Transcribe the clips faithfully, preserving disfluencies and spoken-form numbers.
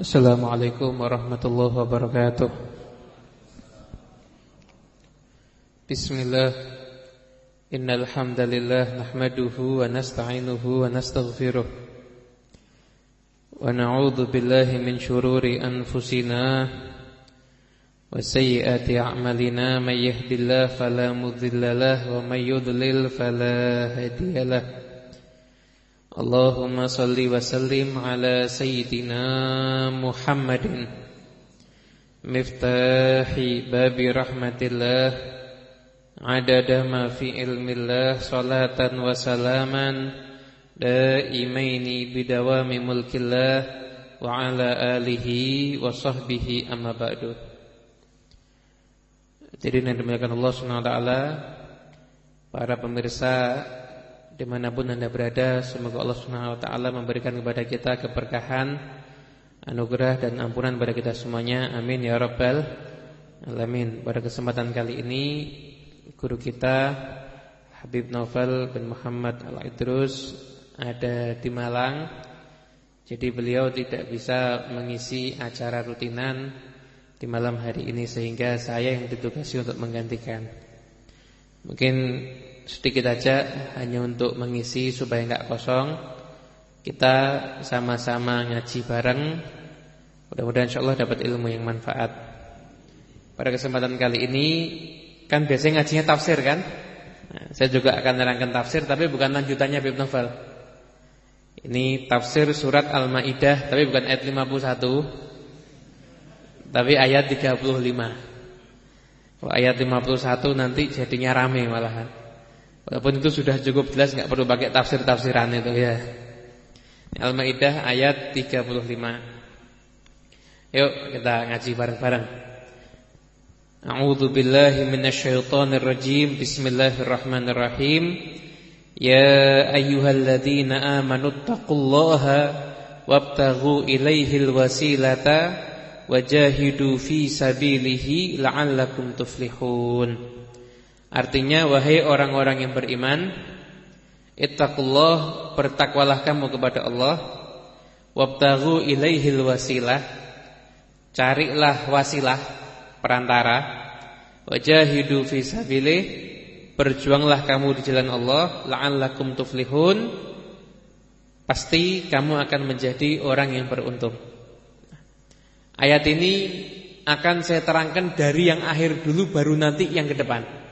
Assalamualaikum warahmatullahi wabarakatuh. Bismillah. Innal hamdalillah nahmaduhu wa nasta'inuhu wa nastaghfiruh. Wa na'udzu billahi min shururi anfusina wa sayyiati a'malina, may yahdihillahu fala mudilla lahu wa may yudlil fala hadiyalah. Allahumma salli wa sallim ala sayyidina Muhammadin miftahi babi rahmatillah adada ma fi ilmillah, salatan wa salaman daimaini bidawami mulkillah wa ala alihi wa sahbihi amma ba'du. Jadi yang dimuliakan Allah subhanahu wa taala, para pemirsa dimanapun Anda berada, semoga Allah subhanahu wa taala memberikan kepada kita keberkahan, anugerah dan ampunan kepada kita semuanya. Amin ya rabbal alamin. Pada kesempatan kali ini, guru kita Habib Naufal bin Muhammad Al-Idrus ada di Malang. Jadi beliau tidak bisa mengisi acara rutinan di malam hari ini, sehingga saya yang ditugasi untuk menggantikan. Mungkin sedikit aja, hanya untuk mengisi supaya enggak kosong. Kita sama-sama ngaji bareng. Mudah-mudahan insyaallah dapat ilmu yang manfaat. Pada kesempatan kali ini kan biasanya ngajinya tafsir kan? Nah, saya juga akan nerangkan tafsir, tapi bukan lanjutannya Habib Naufal. Ini tafsir surat Al-Maidah, tapi bukan ayat lima puluh satu, tapi ayat tiga puluh lima. Kalau ayat lima puluh satu nanti jadinya rame malahan. Walaupun itu sudah cukup jelas, enggak perlu pakai tafsir-tafsiran itu ya. Al-Maidah ayat tiga puluh lima. Yuk kita ngaji bareng-bareng. A'udzu billahi minasyaitonir rajim. Bismillahirrahmanirrahim. Ya ayyuhalladzina amanuttaqullaha wabtaghu ilaihil wasilata wajahidu fi sabilihi la'allakum tuflihun. Artinya, wahai orang-orang yang beriman, ittaqullah, bertakwalah kamu kepada Allah, wabtaghu ilaihil wasilah, carilah wasilah, perantara, wajahidu fi sabilih, berjuanglah kamu di jalan Allah, la'allakum tuflihun, pasti kamu akan menjadi orang yang beruntung. Ayat ini akan saya terangkan dari yang akhir dulu, baru nanti yang ke depan.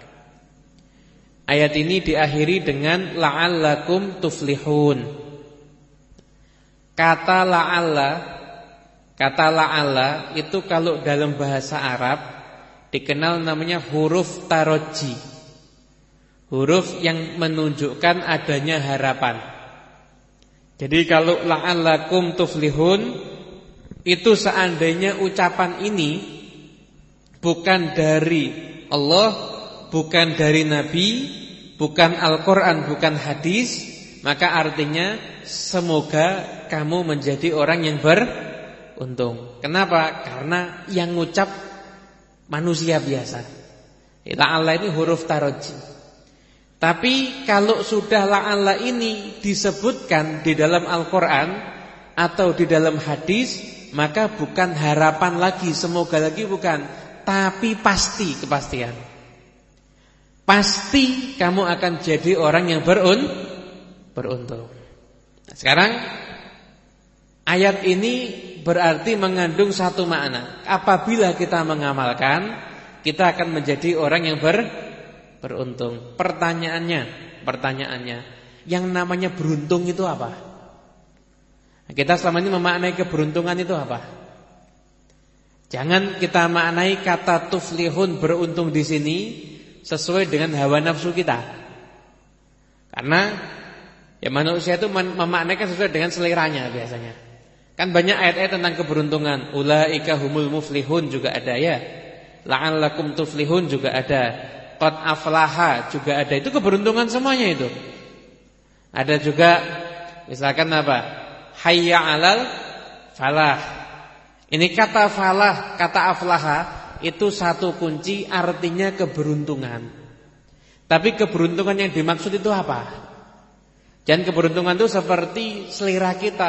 Ayat ini diakhiri dengan la'allakum tuflihun. Kata la'alla, kata la'alla itu kalau dalam bahasa Arab dikenal namanya huruf taroji, huruf yang menunjukkan adanya harapan. Jadi kalau la'allakum tuflihun, itu seandainya ucapan ini bukan dari Allah, bukan dari Nabi, bukan Al-Quran, bukan hadis, maka artinya semoga kamu menjadi orang yang beruntung. Kenapa? Karena yang ngucap manusia biasa. La'alla ini huruf taroji. Tapi kalau sudah la'alla ini disebutkan di dalam Al-Quran atau di dalam hadis, maka bukan harapan lagi, semoga lagi bukan, tapi pasti, kepastian. Pasti kamu akan jadi orang yang berun, beruntung. Nah, sekarang ayat ini berarti mengandung satu makna. Apabila kita mengamalkan, kita akan menjadi orang yang ber, beruntung. Pertanyaannya, pertanyaannya, yang namanya beruntung itu apa? Nah, kita selama ini memaknai keberuntungan itu apa? Jangan kita maknai kata tuflihun, beruntung di sini sesuai dengan hawa nafsu kita. Karena ya manusia itu memaknaikan sesuai dengan seleranya biasanya. Kan banyak ayat-ayat tentang keberuntungan. Ulaika humul muflihun juga ada ya. La'allakum tuflihun juga ada. Qad aflaha juga ada. Itu keberuntungan semuanya itu. Ada juga misalkan apa? Hayya 'alal falah. Ini kata falah, kata aflaha itu satu kunci, artinya keberuntungan. Tapi keberuntungan yang dimaksud itu apa? Dan keberuntungan itu seperti selera kita.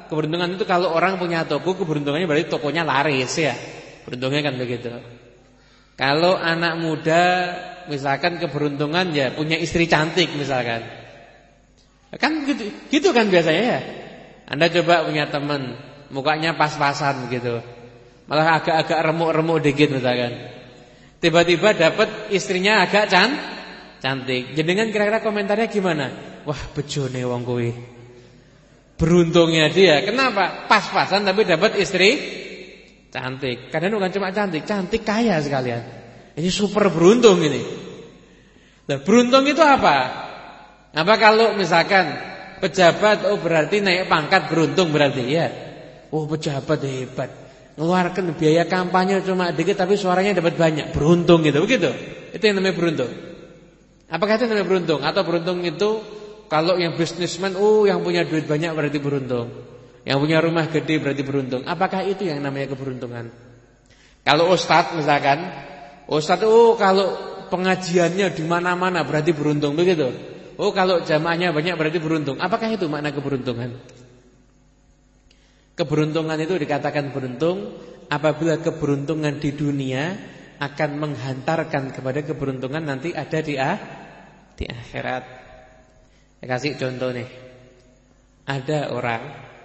Keberuntungan itu kalau orang punya toko, keberuntungannya berarti tokonya laris ya. Beruntungnya kan begitu. Kalau anak muda misalkan keberuntungan ya punya istri cantik misalkan. Kan gitu, gitu kan biasanya ya. Anda coba punya teman, mukanya pas-pasan begitu. Malah agak-agak remuk-remuk dikit misalkan. Tiba-tiba dapat istrinya agak can, cantik. Jenengan kira-kira komentarnya gimana? Wah, bejone wong kuwi. Beruntungnya dia. Kenapa? Pas-pasan tapi dapat istri cantik. Kadang bukan cuma cantik, cantik kaya sekalian. Ini super beruntung ini. Nah, beruntung itu apa? Apa kalau misalkan pejabat, oh berarti naik pangkat beruntung berarti ya. Oh pejabat hebat, ngeluarkan biaya kampanye cuma dikit tapi suaranya dapat banyak, beruntung gitu, begitu. Itu yang namanya beruntung. Apakah itu namanya beruntung? Atau beruntung itu kalau yang bisnismen, oh yang punya duit banyak berarti beruntung. Yang punya rumah gede berarti beruntung. Apakah itu yang namanya keberuntungan? Kalau ustadz misalkan, ustadz oh kalau pengajiannya di mana-mana berarti beruntung, begitu. Oh kalau jamaahnya banyak berarti beruntung. Apakah itu makna keberuntungan? Keberuntungan itu dikatakan beruntung apabila keberuntungan di dunia akan menghantarkan kepada keberuntungan nanti ada di ah, di akhirat. Saya kasih contoh nih. Ada orang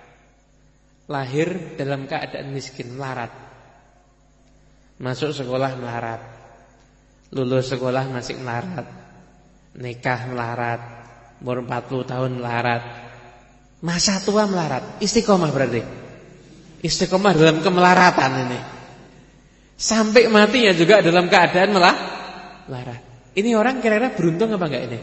lahir dalam keadaan miskin, melarat. Masuk sekolah melarat. Lulus sekolah masih melarat. Nikah melarat. Umur empat puluh tahun melarat. Masa tua melarat. Istiqomah berarti. Istiqomah dalam kemelaratan ini. Sampai matinya juga dalam keadaan melah, melarat. Ini orang kira-kira beruntung apa enggak ini?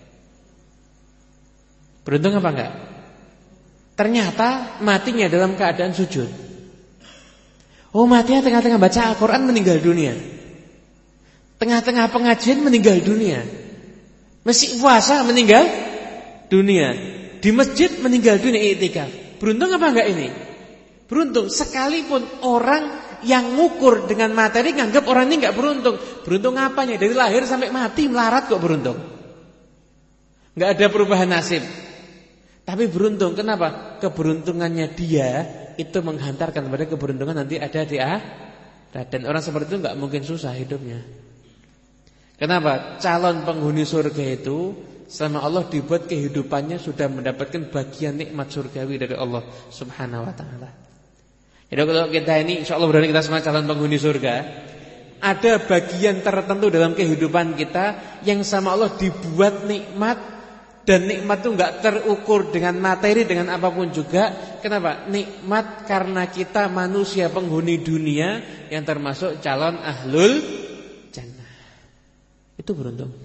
Beruntung apa enggak? Ternyata matinya dalam keadaan sujud. Oh matinya tengah-tengah baca Al-Quran meninggal dunia. Tengah-tengah pengajian meninggal dunia. Masih puasa meninggal dunia. Di masjid meninggal dunia i'tikaf. Beruntung apa enggak ini? Beruntung. Sekalipun orang yang ngukur dengan materi nganggap orang ini enggak beruntung. Beruntung apanya? Dari lahir sampai mati melarat kok beruntung. Enggak ada perubahan nasib. Tapi beruntung, kenapa? Keberuntungannya dia itu menghantarkan kepada keberuntungan nanti ada di akhirat. Dan orang seperti itu enggak mungkin susah hidupnya. Kenapa? Calon penghuni surga itu sama Allah dibuat kehidupannya sudah mendapatkan bagian nikmat surgawi dari Allah Subhanahu wa taala. Jadi kalau kita ini insyaallah berani kita semua calon penghuni surga, ada bagian tertentu dalam kehidupan kita yang sama Allah dibuat nikmat. Dan nikmat itu enggak terukur dengan materi, dengan apapun juga. Kenapa? Nikmat karena kita manusia penghuni dunia yang termasuk calon ahlul jannah. Itu beruntung.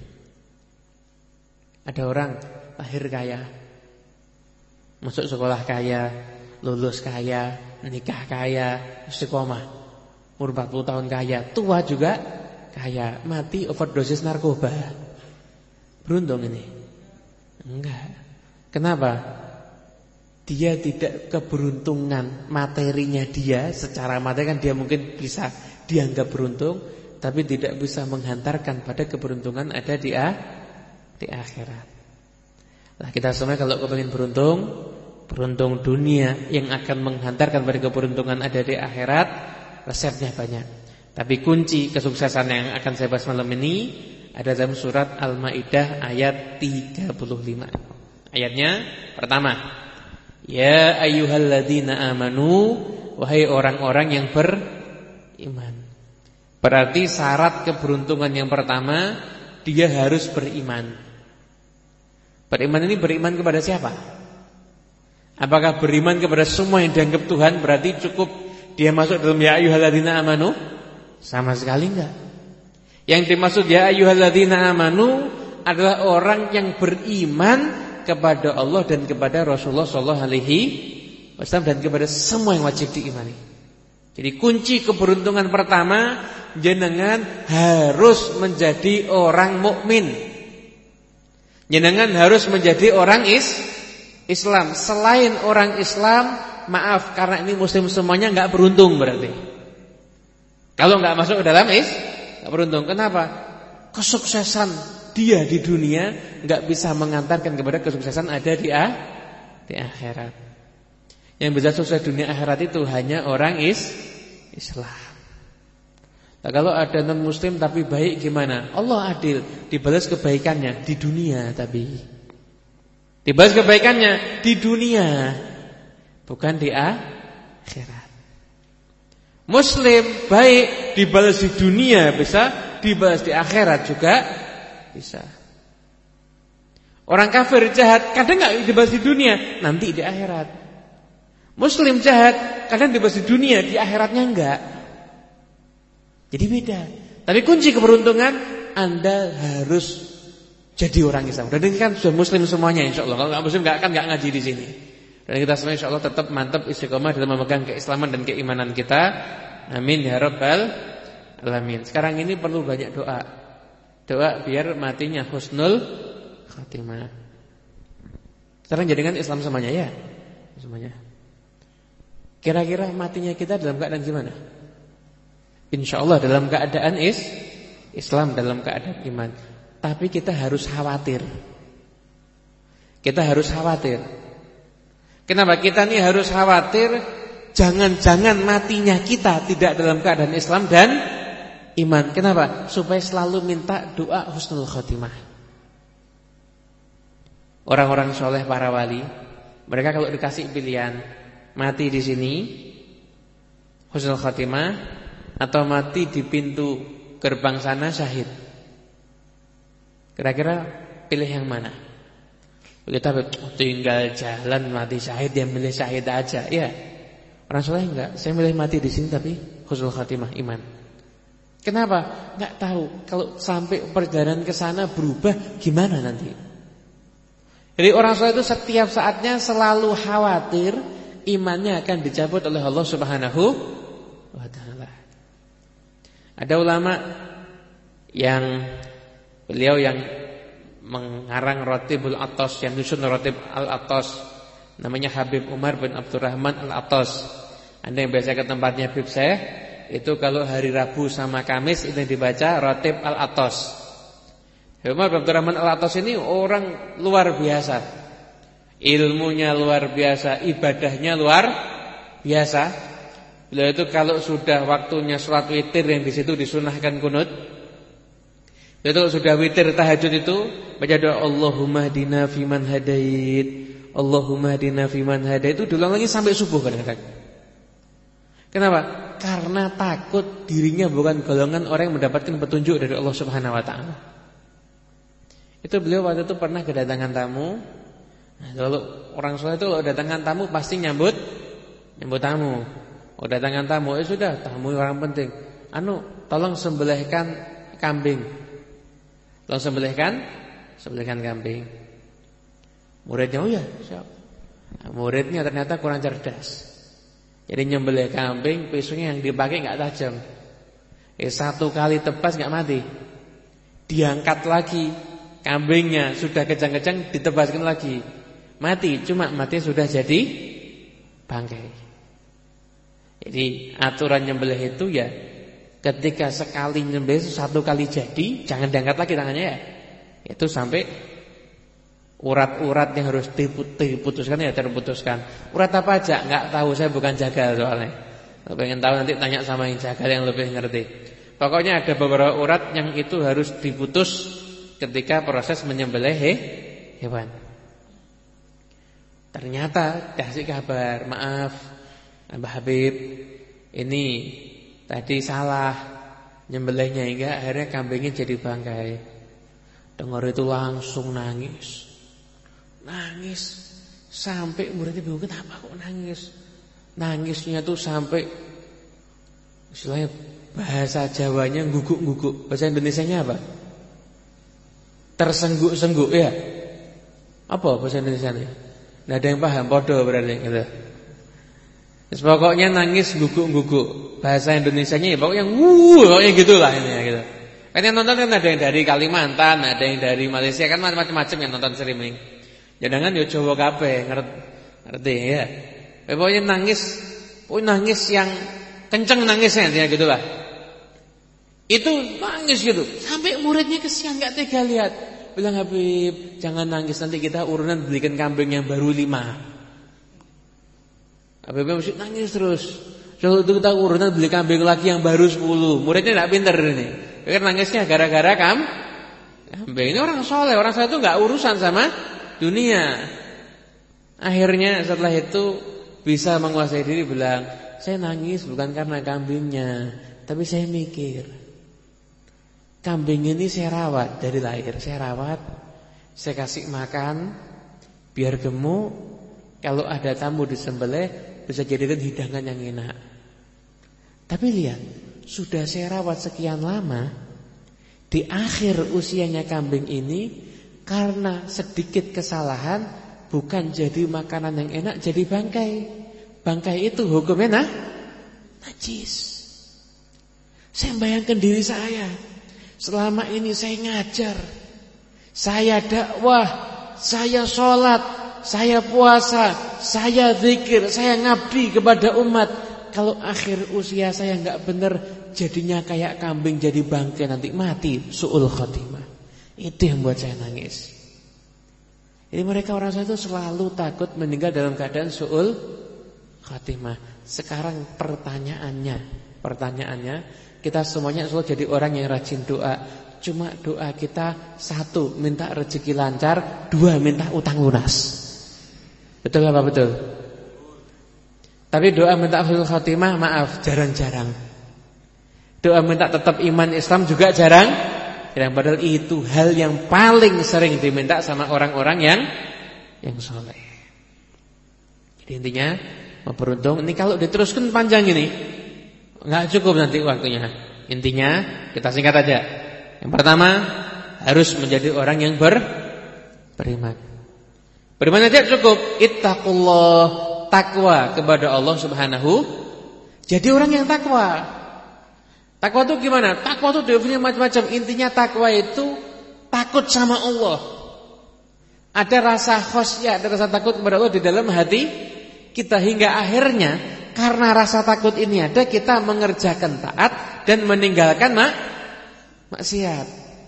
Ada orang lahir kaya, masuk sekolah kaya, lulus kaya, nikah kaya, istiqomah, umur empat puluh tahun kaya, tua juga kaya, mati overdosis narkoba. Beruntung ini? Enggak. Kenapa? Dia tidak keberuntungan materinya dia, secara materi kan dia mungkin bisa dianggap beruntung, tapi tidak bisa menghantarkan pada keberuntungan ada di ah, di akhirat. Nah, kita semua kalau kepengin beruntung, beruntung dunia yang akan menghantarkan pada keberuntungan ada di akhirat, resepnya banyak. Tapi kunci kesuksesan yang akan saya bahas malam ini ada dalam surat Al-Maidah ayat tiga puluh lima. Ayatnya pertama, ya ayyuhalladzina amanu, wahai orang-orang yang beriman. Berarti syarat keberuntungan yang pertama, dia harus beriman. Beriman ini beriman kepada siapa? Apakah beriman kepada semua yang dianggap Tuhan berarti cukup dia masuk dalam ya ayyuhalladzina amanu? Sama sekali enggak. Yang dimaksud ya ayyuhalladzina amanu adalah orang yang beriman kepada Allah dan kepada Rasulullah sallallahu alaihi wasallam dan kepada semua yang wajib diimani. Jadi kunci keberuntungan pertama, jenengan harus menjadi orang mukmin. Jenengan harus menjadi orang is Islam. Selain orang Islam, maaf karena ini muslim semuanya enggak beruntung berarti. Kalau enggak masuk ke dalam is Gak beruntung. Kenapa? Kesuksesan dia di dunia gak bisa mengantarkan kepada kesuksesan ada di, ah, di akhirat. Yang bisa sukses dunia akhirat itu hanya orang is Islam. Nah, kalau ada non muslim tapi baik gimana? Allah adil, dibalas kebaikannya di dunia, tapi dibalas kebaikannya di dunia, bukan di akhirat. Muslim baik dibalas di dunia bisa, dibalas di akhirat juga bisa. Orang kafir jahat kadang enggak dibalas di dunia, nanti di akhirat. Muslim jahat kadang dibalas di dunia, di akhiratnya enggak. Jadi beda. Tapi kunci keberuntungan, Anda harus jadi orang Islam. Dan ini kan sudah muslim semuanya insyaallah. Kalau enggak muslim enggak akan enggak ngaji di sini. Dan kita semua insyaallah tetap mantap istiqomah dalam memegang keislaman dan keimanan kita. Amin ya rabbal alamin. Sekarang ini perlu banyak doa. Doa biar matinya husnul khatimah. Sekarang jadikan Islam semuanya ya. Semuanya. Kira-kira matinya kita dalam keadaan gimana? InsyaAllah dalam keadaan is Islam, dalam keadaan iman. Tapi kita harus khawatir. Kita harus khawatir. Kenapa kita ini harus khawatir? Jangan-jangan matinya kita tidak dalam keadaan Islam dan iman. Kenapa? Supaya selalu minta doa husnul khotimah. Orang-orang soleh, para wali, mereka kalau dikasih pilihan mati di sini husnul khotimah atau mati di pintu gerbang sana syahid, kira-kira pilih yang mana? Kita tinggal jalan mati syahid, yang milih syahid aja. Ya, orang soleh enggak, saya milih mati di sini tapi husnul khatimah iman. Kenapa? Enggak tahu kalau sampai perjalanan ke sana berubah gimana nanti. Jadi orang soleh itu setiap saatnya selalu khawatir imannya akan dicabut oleh Allah Subhanahu wa taala. Ada ulama yang beliau yang mengarang Ratibul Atas, yang nyusun Ratib Al-Atas, namanya Habib Umar bin Abdurrahman Al-Atas. Anda yang biasa ke tempatnya Habib saya, itu kalau hari Rabu sama Kamis itu dibaca Ratib Al-Atas. Habib Umar bin Abdurrahman Al-Atas ini orang luar biasa. Ilmunya luar biasa, ibadahnya luar biasa. Beliau itu kalau sudah waktunya sholat witir yang di situ disunahkan kunut, itu kalau sudah witir tahajud itu baca doa Allahumma hdina fiman hadait, Allahumma hdina fiman hadait, itu diulang lagi sampai subuh kadang-kadang. Kenapa? Karena takut dirinya bukan golongan orang yang mendapatkan petunjuk dari Allah Subhanahu wa taala. Itu beliau waktu itu pernah kedatangan tamu. Nah, kalau orang soleh itu kalau kedatangan tamu pasti nyambut nyambut tamu. Oh, datangan tamu, eh sudah, tamu orang penting. Anu, tolong sembelihkan kambing. Tolong sembelihkan, sembelihkan kambing. Muridnya, oh ya, siap. Nah, muridnya ternyata kurang cerdas. Jadi nyembelih kambing, pisaunya yang dipakai enggak tajam. Eh satu kali tebas enggak mati. Diangkat lagi kambingnya, sudah kejang-kejang ditebaskan lagi. Mati, cuma mati sudah jadi bangkai. Jadi aturan nyembelih itu ya ketika sekali nyembelih satu kali jadi, jangan diangkat lagi tangannya ya. Itu sampai urat-urat yang harus diputuskan ya terputuskan. Urat apa aja enggak tahu, saya bukan jagal soalnya. Kalau pengen tahu nanti tanya sama yang jagal yang lebih ngerti. Pokoknya ada beberapa urat yang itu harus diputus ketika proses menyembelih hewan. Ternyata kasih kabar, maaf Mbah Habib, ini tadi salah nyembelihnya hingga akhirnya kambingnya jadi bangkai. Dengar itu langsung nangis. Nangis sampai muridnya bingung, kenapa kok nangis? Nangisnya tuh sampai istilahnya bahasa Jawanya guguk-guguk. Bahasa Indonesianya apa? Tersengguk-sengguk ya. Apa bahasa Indonesianya? Nggak ada yang paham, podo berarti gitu. Terus pokoknya nangis guguk-guguk. Bahasa Indonesianya ya pokoknya wuh, pokoknya gitulah ini ya gitu. Kan yang nonton kan ada yang dari Kalimantan, ada yang dari Malaysia, kan macam-macam yang nonton streaming. Jangan yo Jawa kabeh, ngerti, ngerti ya. Pokoknya nangis, pokoknya nangis yang kenceng nangisnya ya gitulah. Itu nangis gitu. Sampai muridnya kesian enggak tega lihat. Bilang, "Habib, jangan nangis, nanti kita urunan belikan kambing yang baru lima." Habibie mesti nangis terus. Kalau itu kita urutan beli kambing lagi yang baru sepuluh. Muridnya enggak pintar ini. Karena nangisnya gara-gara kam kambing. Ini orang soleh, orang soleh itu enggak urusan sama dunia. Akhirnya setelah itu bisa menguasai diri, bilang, saya nangis bukan karena kambingnya, tapi saya mikir, kambing ini saya rawat dari lahir, saya rawat, saya kasih makan biar gemuk. Kalau ada tamu disembelih bisa jadikan hidangan yang enak. Tapi lihat, sudah saya rawat sekian lama, di akhir usianya kambing ini karena sedikit kesalahan bukan jadi makanan yang enak, jadi bangkai. Bangkai itu hukumnya nah, najis. Saya bayangkan diri saya, selama ini saya ngajar, saya dakwah, saya sholat, saya puasa, saya zikir, saya ngabdi kepada umat. Kalau akhir usia saya nggak benar, jadinya kayak kambing jadi bangkai, nanti mati, su'ul khotimah. Itu yang buat saya nangis. Jadi mereka orang soleh itu selalu takut meninggal dalam keadaan su'ul khatimah. Sekarang pertanyaannya, pertanyaannya, kita semuanya selalu jadi orang yang rajin doa. Cuma doa kita satu, minta rezeki lancar, dua, minta utang lunas. Betul apa betul? Tapi doa minta husnul khatimah, maaf, jarang-jarang. Doa minta tetap iman Islam juga jarang. Dan padahal itu hal yang paling sering diminta sama orang-orang yang yang soleh. Jadi intinya mau beruntung. Ini kalau diteruskan panjang ini nggak cukup nanti waktunya. Intinya kita singkat aja. Yang pertama, harus menjadi orang yang ber beriman. Beriman aja cukup. Ittaqullah, takwa kepada Allah Subhanahu. Jadi orang yang takwa. Takwa itu gimana? Takwa itu definisinya macam-macam. Intinya takwa itu takut sama Allah. Ada rasa khasyah, ada rasa takut kepada Allah di dalam hati kita, hingga akhirnya karena rasa takut ini ada, kita mengerjakan taat dan meninggalkan mak maksiat.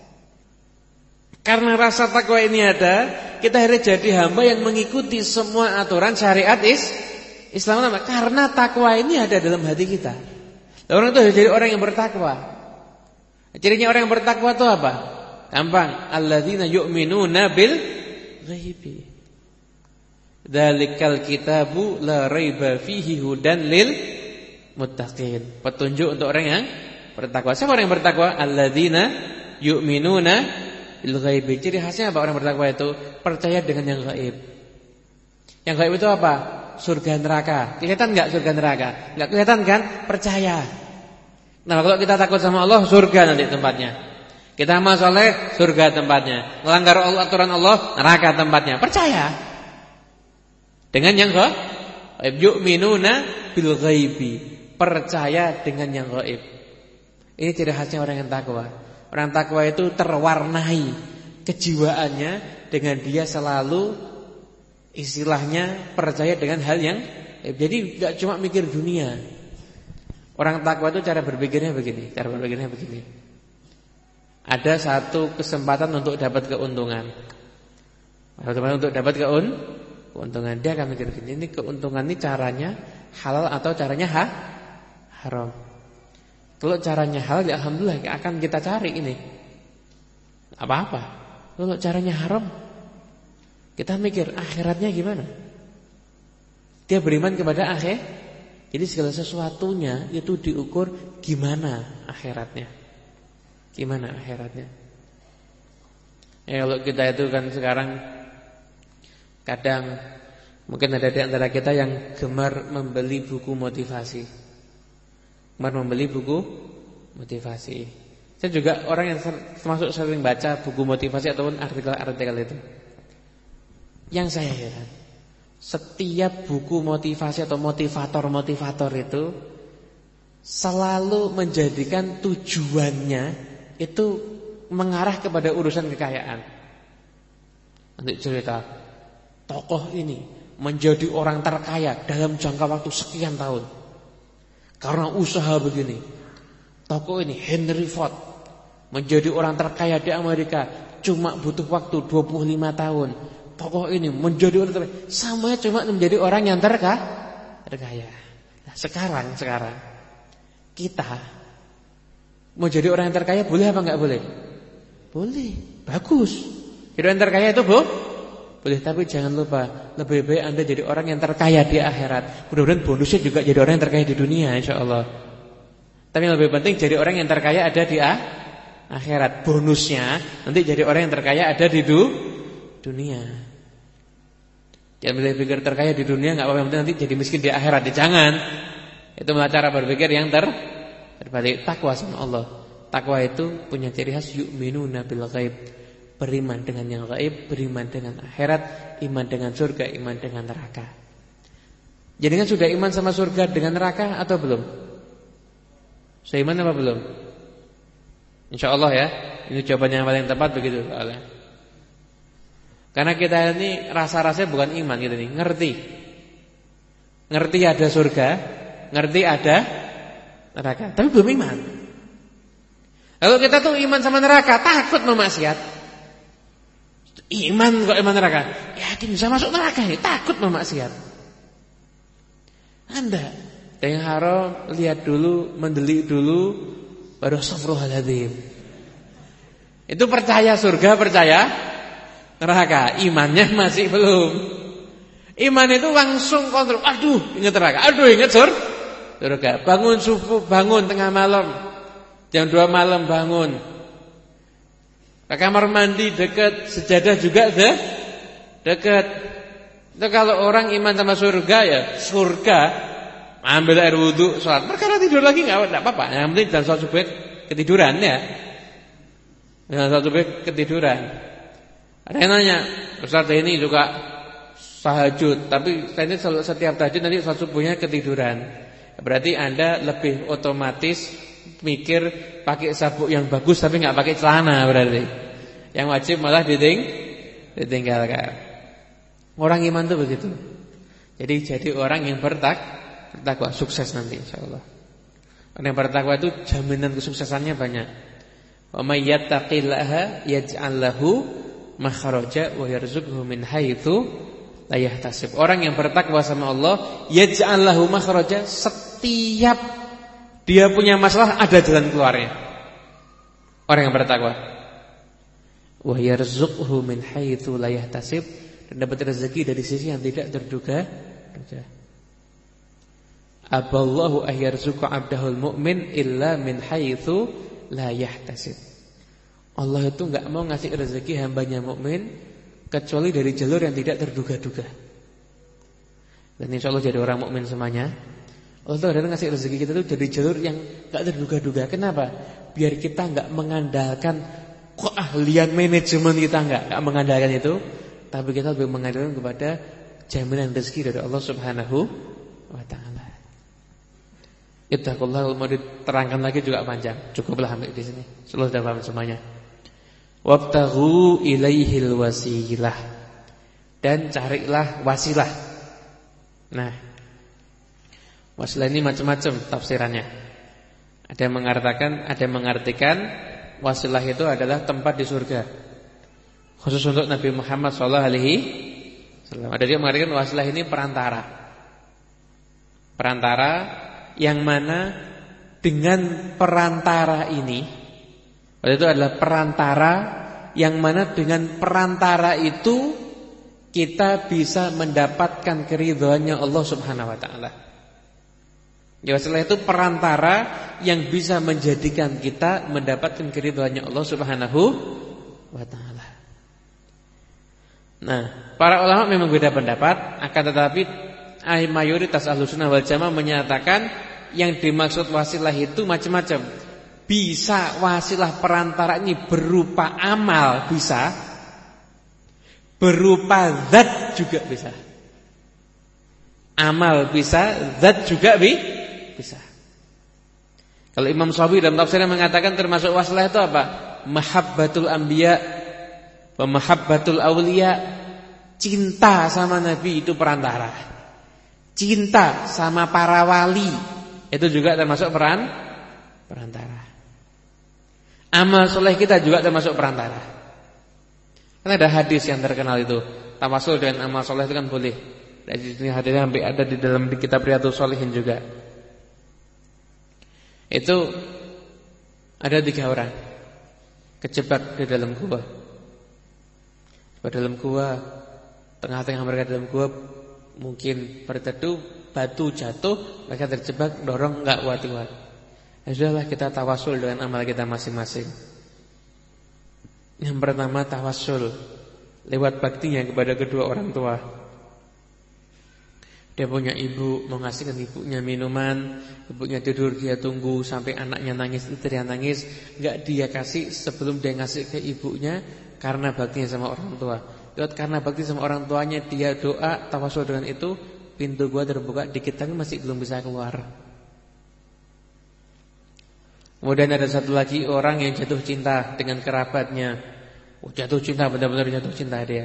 Karena rasa takwa ini ada, kita akhirnya jadi hamba yang mengikuti semua aturan syariat is Islam. Karena takwa ini ada dalam hati kita. Orang itu jadi orang yang bertakwa. Cirinya orang yang bertakwa itu apa? Gampang. Alladzina yu'minuna bil ghaibi. Dzalikal kitabu la raiba fihi hudan lil muttaqin. Petunjuk untuk orang yang bertakwa. Siapa orang yang bertakwa? Alladzina yu'minuna bil ghaibi. Ciri khasnya apa orang bertakwa itu? Percaya dengan yang gaib. Yang gaib itu apa? Surga neraka. Kelihatan enggak surga neraka? Enggak kelihatan kan? Percaya. Nah, kalau kita takut sama Allah, surga nanti tempatnya. Kita amal soleh, surga tempatnya. Melanggar Allah, aturan Allah, neraka tempatnya. Percaya dengan yang gaib. Yu'minuna bil ghaibi. Percaya dengan yang gaib. Ini ciri khasnya orang yang takwa. Orang takwa itu terwarnai kejiwaannya dengan dia selalu istilahnya percaya dengan hal yang gaib. Jadi enggak cuma mikir dunia. Orang takwa itu cara berpikirnya begini, cara berpikirnya begini. Ada satu kesempatan untuk dapat keuntungan. Kesempatan untuk dapat keun, keuntungan, dia akan mikir begini, ini keuntungan ini caranya halal atau caranya ha, haram. Kalau caranya halal, ya alhamdulillah akan kita cari ini. Apa-apa. Kalau caranya haram, kita mikir akhiratnya gimana? Dia beriman kepada akhir. Jadi segala sesuatunya itu diukur gimana akhiratnya. Gimana akhiratnya. Ya, kalau kita itu kan sekarang kadang mungkin ada di antara kita yang gemar membeli buku motivasi. Gemar membeli buku motivasi. Saya juga orang yang termasuk sering baca buku motivasi ataupun artikel-artikel itu. Yang saya heran, setiap buku motivasi atau motivator-motivator itu selalu menjadikan tujuannya itu mengarah kepada urusan kekayaan. Nanti cerita tokoh ini menjadi orang terkaya dalam jangka waktu sekian tahun karena usaha begini. Tokoh ini Henry Ford menjadi orang terkaya di Amerika cuma butuh waktu dua puluh lima tahun. Tokoh ini menjadi orang terkaya, sama cuma menjadi orang yang terkaya. terkaya. Nah, sekarang sekarang kita mau jadi orang yang terkaya boleh apa enggak boleh? Boleh, bagus. Jadi orang yang terkaya itu bu, boleh, tapi jangan lupa lebih baik Anda jadi orang yang terkaya di akhirat. Mudah-mudahan bonusnya juga jadi orang yang terkaya di dunia, insyaallah. Tapi yang lebih penting jadi orang yang terkaya ada di akhirat. Bonusnya nanti jadi orang yang terkaya ada di du, dunia. Jangan berpikir terkaya di dunia enggak apa-apa, nanti jadi miskin di akhirat. Jangan. Itu malah cara berpikir yang ter terbalik. Takwa sama Allah. Takwa itu punya ciri khas yu'minuna bil ghaib. Beriman dengan yang gaib, beriman dengan akhirat, iman dengan surga, iman dengan neraka. Jadi kan sudah iman sama surga dengan neraka atau belum? Sudah iman apa belum? Insyaallah ya. Ini jawaban yang paling tepat begitu soalnya. Karena kita ini rasa-rasanya bukan iman gitu nih, ngerti. Ngerti ada surga, ngerti ada neraka, tapi belum iman. Kalau kita tuh iman sama neraka, takut memaksiat. Iman kok iman neraka, yakin bisa masuk neraka ini, takut memaksiat. Anda yang haram lihat dulu, mendelik dulu, baru astagfirullahaladzim. Itu percaya surga, percaya neraka, imannya masih belum. Iman itu langsung kontrol. Aduh, ingat neraka, aduh ingat sur surga. Bangun subuh, bangun tengah malam, jam dua malam bangun. Ke kamar mandi dekat, sejadah juga deh dekat. Itu kalau orang iman sama surga ya surga, ambil air wudu, sholat. Perkara tidur lagi nggak apa-apa. Yang penting jangan sholat subuh ketiduran ya. Jangan sholat subuh ketiduran. Ada yang nanya, Ustaz ini juga tahajud, tapi saya ini setiap tahajud nanti sholat subuhnya ketiduran. Berarti Anda lebih otomatis mikir pakai sabuk yang bagus tapi nggak pakai celana berarti. Yang wajib malah diting ditinggalkan. Orang iman itu begitu. Jadi jadi orang yang bertak bertakwa sukses nanti insyaallah. Orang yang bertakwa itu jaminan kesuksesannya banyak. Wa may yattaqillaha yaj'al lahu makhraja wa yarzuqhu min haitsu la yahtasib. Orang yang bertakwa sama Allah yaj'al lahu makhraja, setiap dia punya masalah ada jalan keluarnya. Orang yang bertakwa. Wa yarzuqhu min haitsu la yahtasib, dan dapat rezeki dari sisi yang tidak terduga. Aballahu ayyarzuqa 'abdahul mu'min illa min haitsu la yahtasib. Allah itu enggak mau ngasih rezeki hambanya mukmin kecuali dari jalur yang tidak terduga-duga. Dan insyaallah jadi orang mukmin semuanya, Allah tuh ada ngasih rezeki kita tuh dari jalur yang enggak terduga-duga. Kenapa? Biar kita enggak mengandalkan keahlian manajemen kita, enggak, enggak mengandalkan itu, tapi kita lebih mengandalkan kepada jaminan rezeki dari Allah Subhanahu wa taala. Ittaqullah, mau diterangkan lagi juga panjang. Cukuplah sampai di sini. Sudah paham semuanya. Wabtaghu ilaihil wasilah, dan carilah wasilah. Nah, wasilah ini macam-macam tafsirannya. Ada yang mengatakan, ada yang mengartikan wasilah itu adalah tempat di surga, khusus untuk Nabi Muhammad shallallahu alaihi wasallam. Ada yang mengatakan wasilah ini perantara, perantara yang mana dengan perantara ini, itu adalah perantara yang mana dengan perantara itu kita bisa mendapatkan keridhaannya Allah Subhanahu wa taala. Ya, wasilah itu perantara yang bisa menjadikan kita mendapatkan keridhaannya Allah Subhanahu wa taala. Nah, para ulama memang beda pendapat, akan tetapi mayoritas Ahlussunnah wal Jamaah menyatakan yang dimaksud wasilah itu macam-macam. Bisa wasilah perantara ini berupa amal, bisa berupa zat juga bisa. Amal bisa, zat juga bi bisa. Kalau Imam Shafi'i dalam tafsirnya mengatakan termasuk wasilah itu apa? Mahabbatul anbiya wa mahabbatul awliya. Cinta sama Nabi itu perantara. Cinta sama para wali itu juga termasuk peran perantara. Amal soleh kita juga termasuk perantara. Karena ada hadis yang terkenal itu, tawasul dengan amal soleh itu kan boleh. Dan di sini hadisnya sampai ada di dalam di kitab Riyadhus Shalihin juga. Itu ada tiga orang kejebak di dalam gua. Di dalam gua, tengah-tengah mereka dalam gua mungkin berteduh, batu jatuh, mereka terjebak, dorong enggak kuat-kuat. Ya sudahlah, kita tawasul dengan amal kita masing-masing. Yang pertama tawasul lewat baktinya kepada kedua orang tua. Dia punya ibu, mau ngasihkan ibunya minuman, ibunya tidur, dia tunggu sampai anaknya nangis, istrinya nangis, enggak dia kasih sebelum dia ngasih ke ibunya, karena baktinya sama orang tua. Lewat karena bakti sama orang tuanya, dia doa, tawasul dengan itu, pintu gua terbuka dikit tapi masih belum bisa keluar. Kemudian ada satu lagi orang yang jatuh cinta dengan kerabatnya. Oh, jatuh cinta, benar-benar jatuh cinta dia.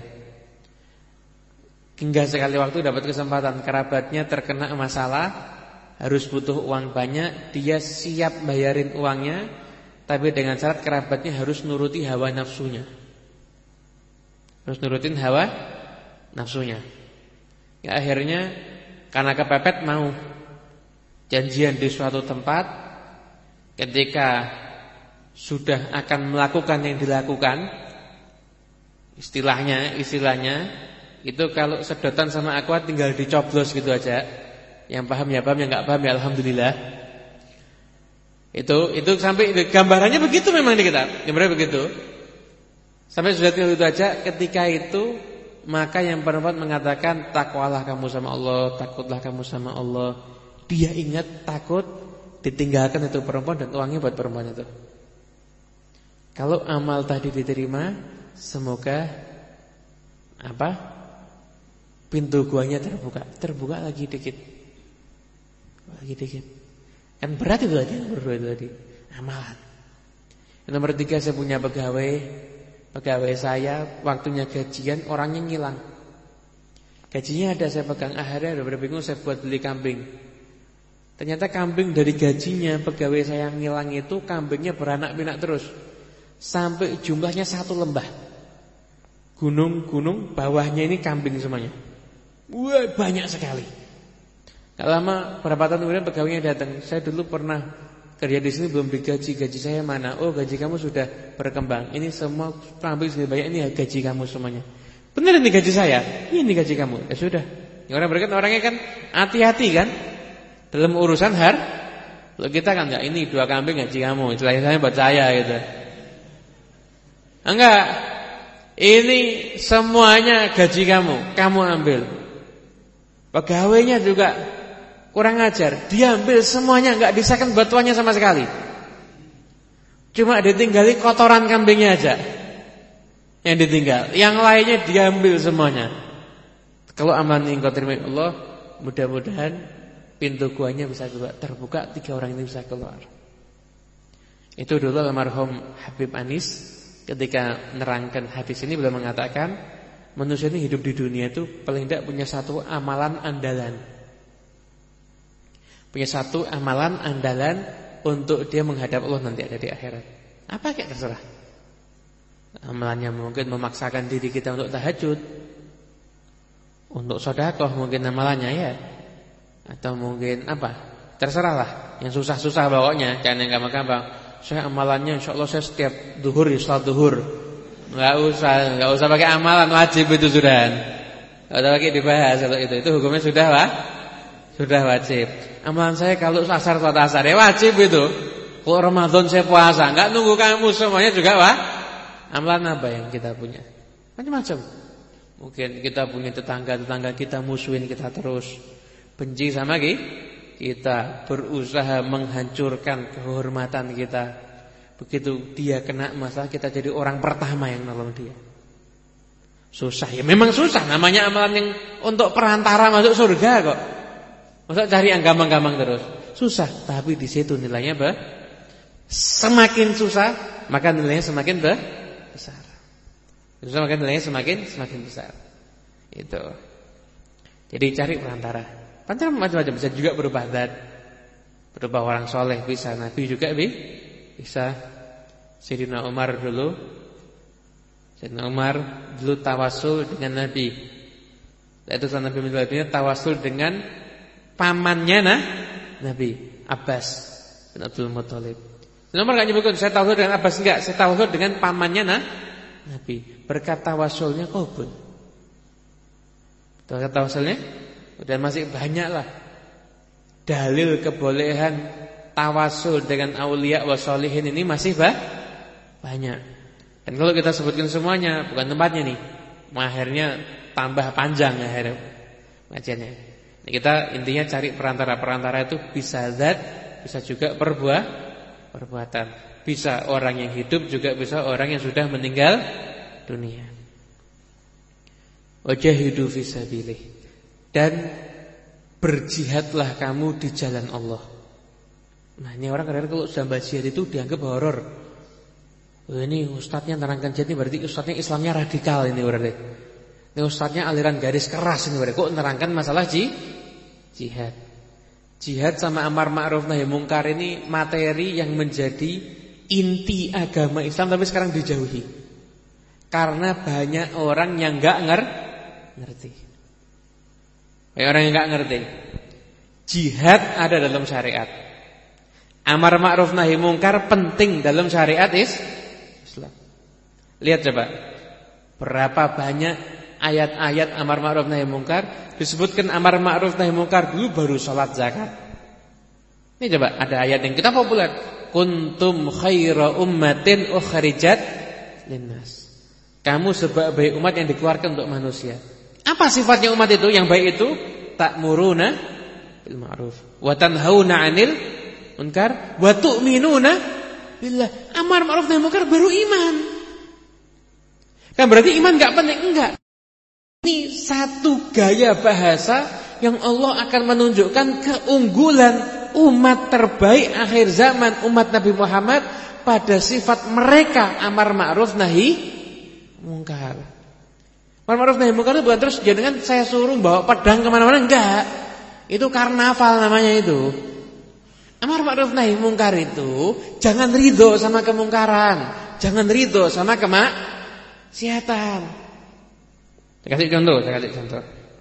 Hingga sekali waktu dapat kesempatan, kerabatnya terkena masalah, harus butuh uang banyak, dia siap bayarin uangnya, tapi dengan syarat kerabatnya harus nuruti hawa nafsunya. Harus nurutin hawa nafsunya. Ya akhirnya karena kepepet mau janjian di suatu tempat, ketika sudah akan melakukan yang dilakukan, istilahnya istilahnya itu kalau sedotan sama aqua tinggal dicoblos gitu aja. Yang paham ya paham, yang enggak paham ya alhamdulillah. Itu itu sampai gambarannya begitu memang di kitab. Gambarnya begitu. Sampai sudah tinggal itu aja, ketika itu maka yang perempuan mengatakan takwalah kamu sama Allah, takutlah kamu sama Allah. Dia ingat takut ditinggalkan itu perempuan dan uangnya buat perempuan itu. Kalau amal tadi diterima, semoga apa? Pintu guanya terbuka, terbuka lagi dikit. Lagi dikit. Kan berat itu tadi, berdua itu tadi. Amalan. Yang nomor tiga, saya punya pegawai. Pegawai saya waktunya gajian, orangnya ngilang. Gajinya ada, saya pegang, akhirnya udah berbingung, saya buat beli kambing. Ternyata kambing dari gajinya pegawai saya yang ngilang itu, kambingnya beranak pinak terus sampai jumlahnya satu lembah. Gunung-gunung bawahnya ini kambing semuanya. Wah, banyak sekali. Gak lama, beberapa tahun kemudian pegawainya datang. Saya dulu pernah kerja di sini belum digaji, gaji saya mana? Oh, gaji kamu sudah berkembang. Ini semua kambing segini banyak, ini gaji kamu semuanya. Benar ini gaji saya? Ini gaji kamu. Ya sudah. Yang orang berkat orangnya kan hati-hati kan dalam urusan har. Kalau kita kan enggak, ini dua kambing gaji kamu, istilahnya saya buat saya gitu. Enggak. Ini semuanya gaji kamu, kamu ambil. Pegawainya juga kurang ajar, dia ambil semuanya, enggak disahkan buat tuannya sama sekali. Cuma ditinggali kotoran kambingnya aja yang ditinggal, yang lainnya diambil semuanya. Kalau amalan yang kau terima Allah, mudah-mudahan pintu guanya bisa keluar, terbuka, tiga orang ini bisa keluar. Itu dulu almarhum Habib Anis ketika menerangkan hadis ini, beliau mengatakan manusia ini hidup di dunia itu paling tidak punya satu amalan andalan. Punya satu amalan andalan untuk dia menghadap Allah nanti ada di akhirat. Apa kayak terserah. Amalannya mungkin memaksakan diri kita untuk tahajud, untuk sedekah mungkin amalannya ya. Atau mungkin apa? Terserahlah. Yang susah-susah pokoknya, jangan yang gampang-gampang. Saya amalannya insyaallah saya setiap zuhur ya salat zuhur. Enggak usah, enggak usah pakai amalan, wajib itu sudah. Enggak usah pakai dibahas kalau itu. Itu hukumnya sudah lah. Sudah wajib. Amalan saya kalau asar salat asar ya wajib itu. Kalau Ramadan saya puasa, enggak nunggu kamu semuanya juga wah. Amalan apa yang kita punya? Macam-macam. Mungkin kita punya tetangga-tetangga kita musuhin kita terus, benci sama kita, berusaha menghancurkan kehormatan kita. Begitu dia kena masalah, kita jadi orang pertama yang nolong dia. Susah ya, memang susah. Namanya amalan yang untuk perantara masuk surga kok. Masa cari yang gampang-gampang terus? Susah, tapi di situ nilainya apa? Semakin susah, maka nilainya semakin besar. Susah maka nilainya semakin semakin besar. Itu. Jadi cari perantara. Perantara macam-macam, bisa juga berubah zat, berubah orang soleh bisa, nabi juga bisa. Sayyidina Umar dulu, Sayyidina Umar dulu tawasul dengan Nabi. Itu Nabi menyebutnya tawasul dengan pamannya nah, Nabi Abbas bin Abdul Muthalib. Nomor enggak nyebutkan saya tawasul dengan Abbas, enggak, saya tawasul dengan pamannya nah, Nabi. Berkat tawasulnya qabul. Berkat tawasulnya dan masih banyak lah dalil kebolehan tawasul dengan aulia wa sholihin ini masih bah, banyak. Dan kalau kita sebutkan semuanya bukan tempatnya nih. Akhirnya tambah panjang akhirnya kajiannya. Nah, kita intinya cari perantara-perantara itu bisa zat, bisa juga perbuah, perbuatan. Bisa orang yang hidup, juga bisa orang yang sudah meninggal dunia. Wajahidu fisabilih. Dan berjihadlah kamu di jalan Allah. Nah, ini orang kadang-kadang kalau sudah bahas jihad itu dianggap horor. Oh, ini ustadznya terangkan jihad ini berarti ustadznya Islamnya radikal ini berarti. Ini ustadznya aliran garis keras ini berarti. Kok menerangkan masalah ji, jihad. Jihad sama amar ma'ruf nahi mungkar ini materi yang menjadi inti agama Islam tapi sekarang dijauhi. Karena banyak orang yang enggak ngerti. Banyak orang yang enggak ngerti. Jihad ada dalam syariat. Amar ma'ruf nahi mungkar penting dalam syariat Islam. Lihat coba. Berapa banyak ayat-ayat amar ma'ruf nahi mungkar disebutkan amar ma'ruf nahi mungkar dulu baru salat zakat. Ini coba ada ayat yang kita populer. Kuntum khaira ummatin ukhrijat linnas. Kamu sebaik-baik umat yang dikeluarkan untuk manusia. Apa sifatnya umat itu? Yang baik itu ta'muruna bil ma'ruf wa tanhauna 'anil munkar wa tu'minuna billah. Amar ma'ruf nahi munkar baru iman. Kan berarti iman enggak penting, enggak. Ini satu gaya bahasa yang Allah akan menunjukkan keunggulan umat terbaik akhir zaman, umat Nabi Muhammad pada sifat mereka amar ma'ruf nahi munkar. Amar ma'ruf nahi munkar itu bukan terus jangan saya suruh bawa pedang kemana-mana, enggak. Itu karnaval namanya itu. Amar ma'ruf nahi munkar itu jangan ridho sama kemungkaran, jangan ridho sama kemaksiatan. Saya kasih contoh, saya kasih contoh.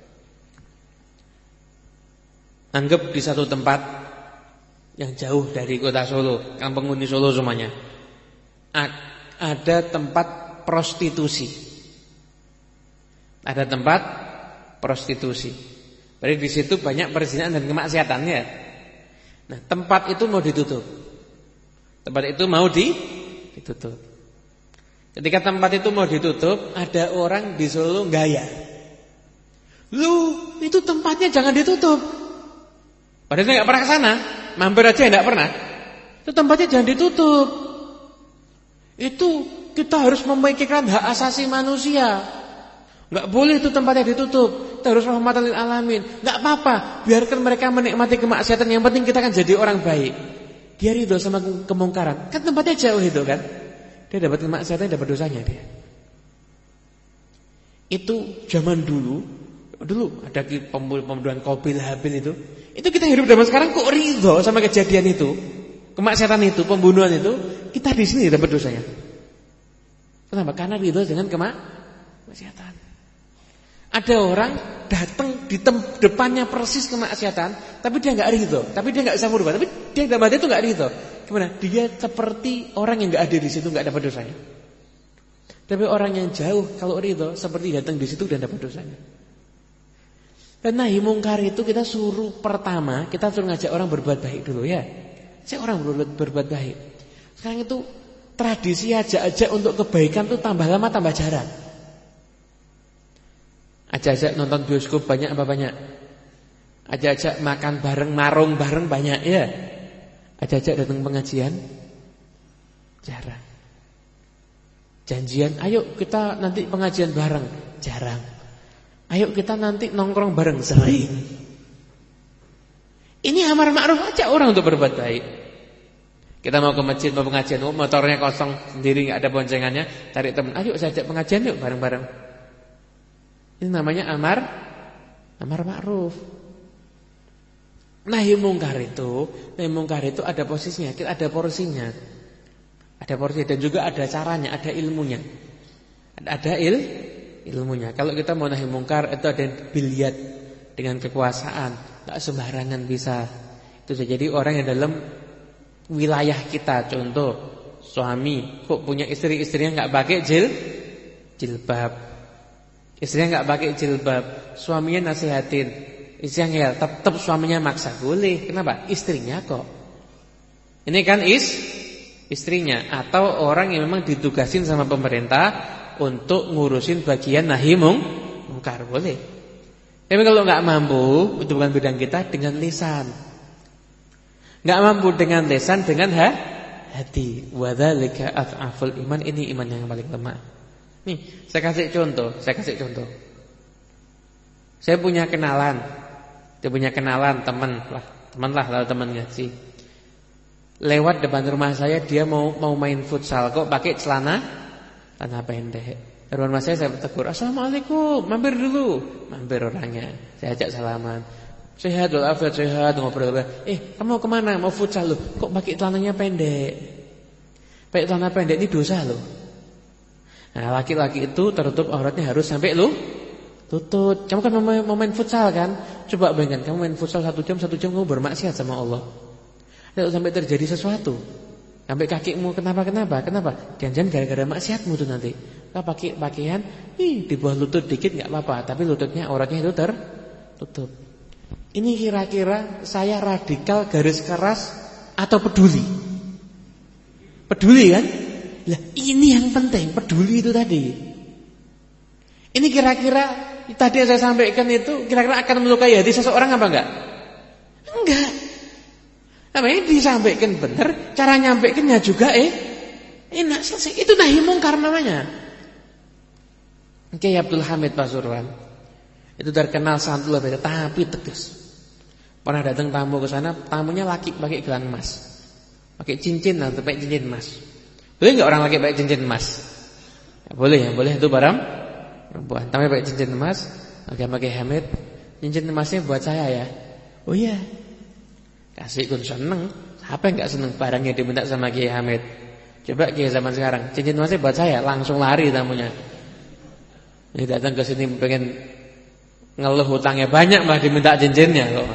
Anggap di satu tempat yang jauh dari kota Solo, kan penghuni Solo semuanya, ada tempat prostitusi. Ada tempat prostitusi. Berarti di situ banyak perzinahan dan kemaksiatan ya. Nah, tempat itu mau ditutup. Tempat itu mau di, ditutup. Ketika tempat itu mau ditutup, ada orang di Solo gaya. Lu, itu tempatnya jangan ditutup. Padahal dia enggak pernah ke sana, mampir aja enggak pernah. Itu tempatnya jangan ditutup. Itu kita harus memikirkan hak asasi manusia. Enggak boleh itu tempatnya ditutup. Kita harus rahmatan lil alamin. Enggak apa-apa, biarkan mereka menikmati kemaksiatan. Yang penting kita kan jadi orang baik. Dia ridho sama kemungkaran. Kan tempatnya jauh itu kan. Dia dapat kemaksiatan, dapat dosanya dia. Itu zaman dulu. Dulu ada pembunuhan Qabil Habil itu. Itu kita hidup zaman sekarang kok ridho sama kejadian itu. Kemaksiatan itu, pembunuhan itu. Kita di sini dapat dosanya. Kenapa? Karena ridho dengan kemaksiatan. Ada orang datang di tem- depannya persis kemaksiatan, tapi dia enggak ridho, tapi dia enggak bisa merubah, tapi dia dalam hati itu enggak ridho. Gimana? Dia seperti orang yang enggak ada di situ, enggak dapat dosanya. Tapi orang yang jauh kalau ridho seperti datang di situ dan dapat dosanya. Dan nahi mungkar itu kita suruh pertama, kita suruh ngajak orang berbuat baik dulu ya. Saya orang berbuat, berbuat baik. Sekarang itu tradisi ajak-ajak untuk kebaikan tuh tambah lama tambah jarang. Ajak-ajak nonton bioskop banyak apa banyak? Ajak-ajak makan bareng, marung bareng banyak ya. Ajak-ajak datang pengajian jarang. Janjian, ayo kita nanti pengajian bareng, jarang. Ayo kita nanti nongkrong bareng, sering. Ini amar ma'ruf aja orang untuk berbuat baik. Kita mau ke masjid, mau pengajian, motornya kosong sendiri, enggak ada boncengannya, cari teman, ayo saya ajak pengajian yuk bareng-bareng. Ini namanya amar amar ma'ruf. Nahi mungkar itu, nahi mungkar itu ada posisinya, ada porsinya. Ada porsinya dan juga ada caranya, ada ilmunya. Ada il, ilmunya. Kalau kita mau nahi mungkar itu ada biliat dengan kekuasaan, enggak sembarangan bisa. Itu jadi orang yang dalam wilayah kita, contoh suami kok punya istri, istrinya enggak pakai jil jilbab. Istrinya enggak pakai jilbab, suaminya nasihatin, istrinya ngeyel, tetap suaminya maksa, boleh. Kenapa? Istrinya kok. Ini kan is istrinya atau orang yang memang ditugasin sama pemerintah untuk ngurusin bagian nahi mungkar, boleh. Tapi kalau enggak mampu, itu bukan bidang kita, dengan lisan. Enggak mampu dengan lisan, dengan ha? hati. Wadzalika adhaful iman, ini iman yang paling lemah. Nih, saya kasih contoh, saya kasih contoh. Saya punya kenalan. Dia punya kenalan teman lah, teman lah lalu teman ngaji. Lewat depan rumah saya, dia mau mau main futsal, kok pakai celana celana pendek. Depan rumah saya, saya tegur, "Assalamualaikum, mampir dulu." Mampir orangnya, saya ajak salaman. "Sehat walafiat, sehat," ngobrol. "Eh, kamu kemana? Mau futsal loh. Kok pakai celananya pendek?" Pakai celana pendek ini dosa loh. Nah, laki-laki itu tertutup auratnya harus sampai lu tutut. Kamu kan mau main futsal kan? Coba bayangkan kamu main futsal satu jam, satu jam kamu bermaksiat sama Allah. Kalau sampai terjadi sesuatu, sampai kakimu kenapa-kenapa, kenapa? Jangan-jangan gara-gara maksiatmu tuh nanti. Kau pakai pakaian, ih, di bawah lutut dikit nggak apa-apa, tapi lututnya auratnya itu tertutup. Ini kira-kira saya radikal, garis keras atau peduli? Peduli kan? Lah, ini yang penting, peduli itu tadi. Ini kira-kira tadi yang saya sampaikan itu kira-kira akan melukai hati seseorang apa enggak? Enggak. Namanya disampaikan benar, cara nyampaikannya juga eh enak, selesai. Itu nahi mungkar namanya. Kiai Abdul Hamid Pasuruan itu terkenal santun luar biasa, tapi tegas. Pernah datang tamu ke sana, tamunya laki pakai gelang emas, pakai cincin atau pakai cincin emas. Boleh nggak orang laki pakai cincin emas? Ya, boleh ya, boleh itu barang perempuan. Tamunya pakai cincin emas, pakai pakai Hamid, cincin emasnya buat saya ya. Oh iya. Kasih kun seneng. Siapa yang gak seneng barangnya diminta sama Kiai Hamid? Coba Kiai zaman sekarang, cincin emasnya buat saya, langsung lari tamunya. Ini datang ke sini pengen ngeluh hutangnya banyak, malah diminta cincinnya kok.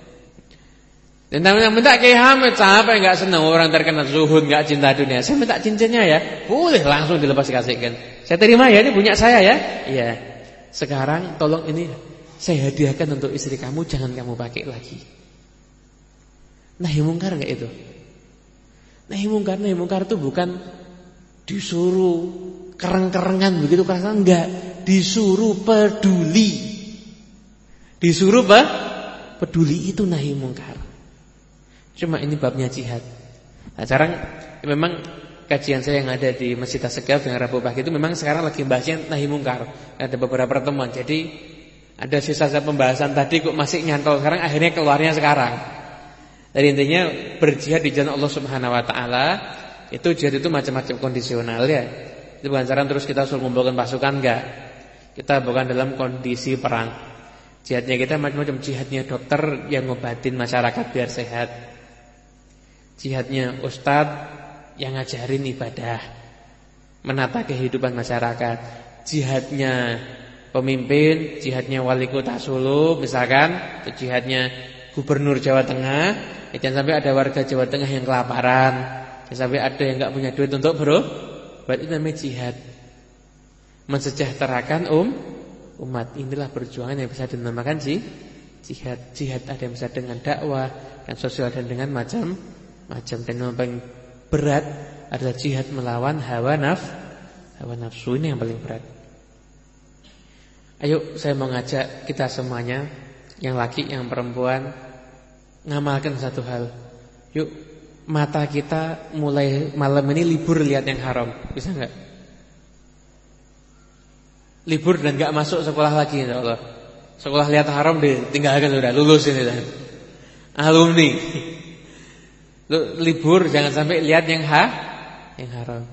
Dan tamunya minta Kiai Hamid, siapa yang gak seneng orang terkenal zuhud, gak cinta dunia. Saya minta cincinnya ya. Boleh, langsung dilepas kasihkan. Saya terima ya, ini punya saya ya. Iya. Sekarang tolong ini saya hadiahkan untuk istri kamu, jangan kamu pakai lagi. Nahi mungkar enggak itu? Nahi mungkar, nahi mungkar itu bukan disuruh kereng-kerengan begitu kerasan, enggak. Disuruh peduli. Disuruh apa? Peduli, itu nahi mungkar. Cuma ini babnya jihad. Nah, sekarang memang kajian saya yang ada di Masjid Asy-Syaghaf dengan Rabu pagi itu memang sekarang lagi bahasnya nahi mungkar. Ada beberapa pertemuan. Jadi ada sisa-sisa pembahasan tadi kok masih nyantol, sekarang akhirnya keluarnya sekarang. Dari intinya berjihad di jalan Allah Subhanahu wa taala, itu jihad itu macam-macam kondisional ya. Itu bukan cara terus kita suruh mengumpulkan pasukan, enggak. Kita bukan dalam kondisi perang. Jihadnya kita macam-macam, jihadnya dokter yang ngobatin masyarakat biar sehat. Jihadnya ustadz yang ngajarin ibadah, menata kehidupan masyarakat. Jihadnya pemimpin, jihadnya wali kota Solo misalkan, jihadnya gubernur Jawa Tengah. Jangan sampai ada warga Jawa Tengah yang kelaparan, jangan sampai ada yang enggak punya duit untuk bro. Berarti namanya jihad. Mensejahterakan um umat. Inilah perjuangan yang bisa dinamakan sih jihad. Jihad ada yang bisa dengan dakwah dan sosial dan dengan macam-macam. Dan yang paling berat adalah jihad melawan hawa naf hawa nafsu, ini yang paling berat. Ayo saya mau ngajak kita semuanya, yang laki, yang perempuan, ngamalkan satu hal. Yuk, mata kita mulai malam ini libur lihat yang haram. Bisa enggak? Libur dan enggak masuk sekolah lagi insyaallah. Sekolah lihat haram ditinggalkan sudah, lulus ini dah. Alumni. Libur jangan sampai lihat yang ha yang haram.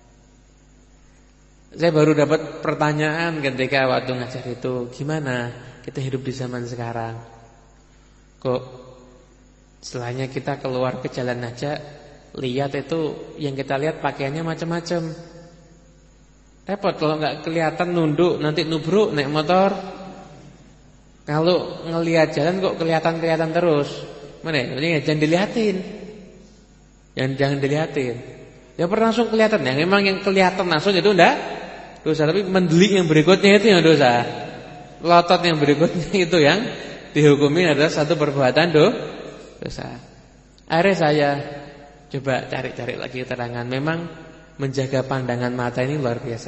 Saya baru dapat pertanyaan ketika waktu ngajar itu, gimana kita hidup di zaman sekarang? Kok setelahnya kita keluar ke jalan aja, lihat itu yang kita lihat pakaiannya macam-macam. Repot kalau nggak kelihatan nunduk nanti nubruk naik motor. Kalau ngelihat jalan kok kelihatan-kelihatan terus. Mana ya? Jangan dilihatin. Jangan jangan dilihatin. Ya pernah langsung kelihatan ya. Memang yang kelihatan langsung itu enggak dosa, tapi mendelik yang berikutnya itu yang dosa. Lotot yang berikutnya itu yang dihukumi adalah satu perbuatan do, dosa. Akhirnya saya coba cari-cari lagi keterangan. Memang menjaga pandangan mata ini luar biasa.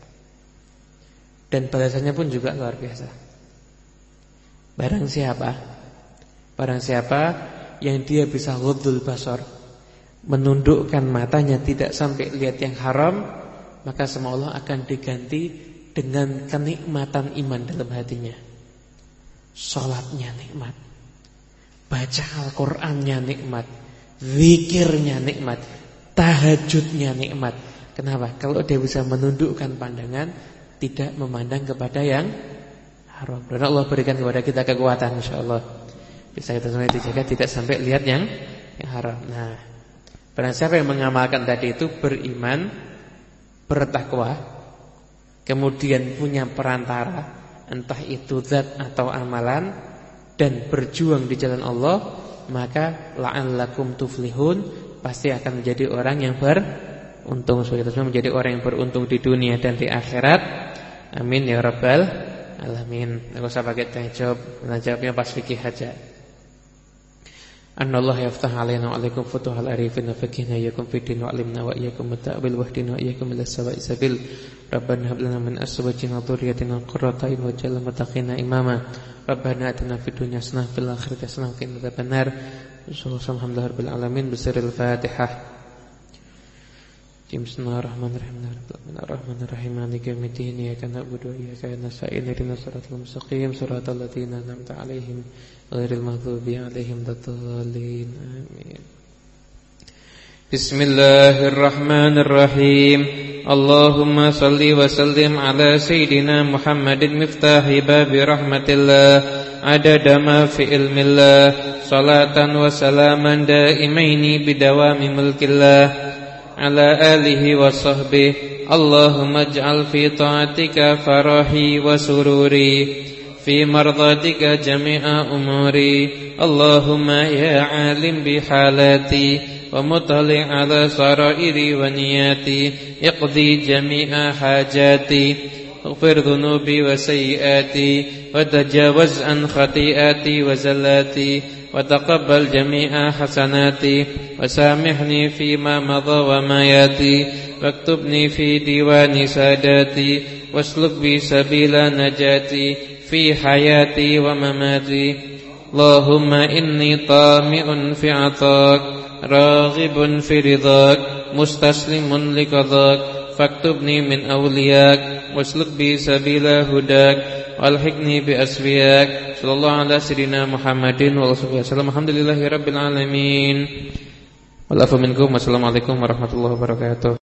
Dan balasannya pun juga luar biasa. Barang siapa Barang siapa yang dia bisa ghuddul basar, menundukkan matanya tidak sampai lihat yang haram, maka sama Allah akan diganti dengan kenikmatan iman dalam hatinya. Salatnya nikmat, baca Al-Qur'annya nikmat, zikirnya nikmat, tahajudnya nikmat. Kenapa? Kalau dia bisa menundukkan pandangan, tidak memandang kepada yang haram. Dan Allah berikan kepada kita kekuatan, insyaallah bisa kita semua dijaga tidak sampai lihat yang yang haram. Nah, barang siapa yang mengamalkan tadi itu beriman, bertakwa, kemudian punya perantara, entah itu zat atau amalan, dan berjuang di jalan Allah, maka la'allakum tuflihun, pasti akan menjadi orang yang beruntung. So, kita semua menjadi orang yang beruntung di dunia dan di akhirat. Amin ya rabbal alamin. Enggak usah pakai tanya jawab, nah jawabnya pas fikih aja. Anallahu yaftah alaina wa alaikum futuhal arifin wa fakihna yakum fiddin wa alimna wa iyyakum ta'bil wahdina wa iyyakum ila sawa'i sabil. Rabbana hab lana min azwajina wa dhurriyyatina qurrata a'yun waj'alna muttaqina imama. Rabbana atina fid dunya hasanah fil akhirati hasanah wa qina adzabannar. Alhamdulillahi rabbil alamin. Bismillahil Fatihah. Bismillahirrahmanirrahim. Bismillahirrahmanirrahim. Maliki yaumiddin. Iyyaka na'budu wa iyyaka nasta'in. Ihdinas siratal mustaqim. Siratal ladzina an'amta 'alaihim ghairil maghdubi 'alaihim waladdallin. Amin. Bismillahirrahmanirrahim. Allahumma shalli wa sallim ala sayyidina Muhammadin miftahi babi rahmatillah adada ma fi ilmillah salatan wa salaman daimaini bidawami mulkillah ala alihi wa sahbihi. Allahumma ij'al fi ta'atika farahi wa sururi, fi mardatika jami'a umuri. Allahumma ya alim bihalati wa mutali' ala sarairi wa niyati, iqdi jami'a hajati, اغفر ذنوبي وسيئاتي وتجاوز عن خطيئاتي وزلاتي وتقبل جميع حسناتي وسامحني فيما مضى وما ياتي واكتبني في ديوان ساداتي واسلك بي سبيل نجاتي في حياتي ومماتي. اللهم إني طامع في عطاك راغب في رضاك مستسلم لقضاك فاكتبني من أولياك واسلك بي سبيل هداك والحقني بأسفياك. صلى الله على سيدنا محمد وعلى وسلم. الحمد لله رب العالمين. والعفو منكم. Wassalamualaikum warahmatullahi wabarakatuh.